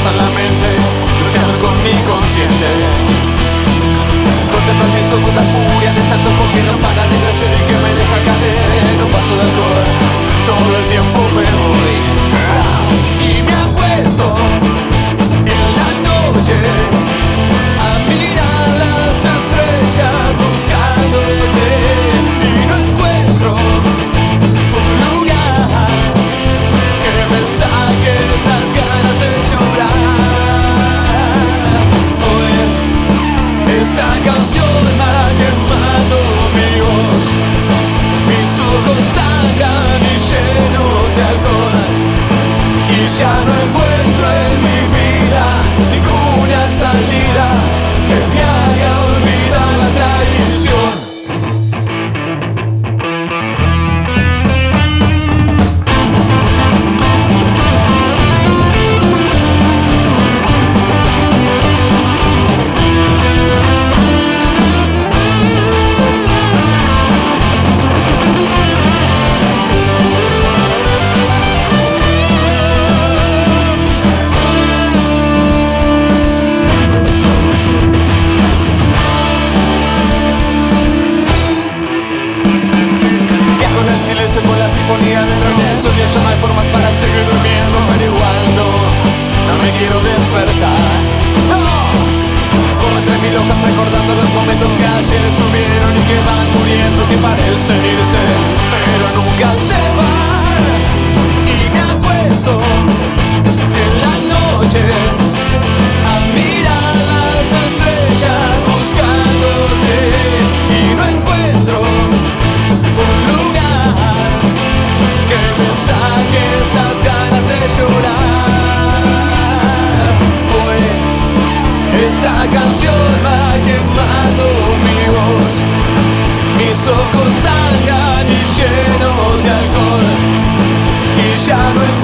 destrozan la mente, luchando con mi consciente. Contemplo mis ojos la furia de ese antojo que no para de crecer y que me deja caer. No paso de alcohol, todo el tiempo me voy y me acuesto en la noche a mirar las estrellas buscándote, y no encuentro un lugar que me saque esas ganas de llorar. Hoy esta canción va quemando mi voz, mis ojos sangran y llenos de alcohol, y ya no encuentro en mi vida ninguna salida que me haga olvidar la traición. Con la sinfonía dentro de eso, ya no hay formas para seguir durmiendo, pero igual no me quiero despertar. Corro entre mil hojas recordando los momentos que ayer estuvieron y que van muriendo, que parecen irse, pero nunca se van. Y me acuesto en la noche a mirar las estrellas buscándote, y no encuentro un lugar que me saque esas ganas de llorar. Hoy esta canción va quemando mi voz, mis ojos sangran y llenos de alcohol, y ya no